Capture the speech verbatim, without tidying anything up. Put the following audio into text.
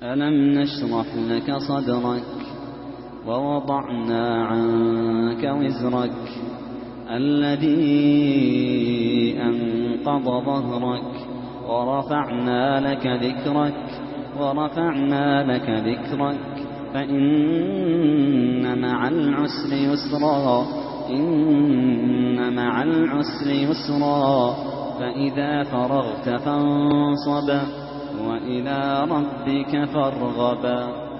ألم نشرح لك صدرك ووضعنا عنك وزرك الذي أنقض ظهرك ورفعنا لك ذكرك ورفعنا لك ذكرك فإن مع العسر يسرا إن مع العسر يسرا فإذا فرغت فانصب وإلى ربك فارغب.